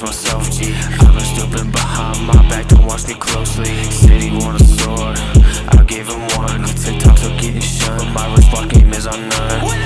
watch myself. I've been stooping behind my back, don't watch me closely. Said he want a sword, I gave him one. TikToks are getting shut, but my response game is on none.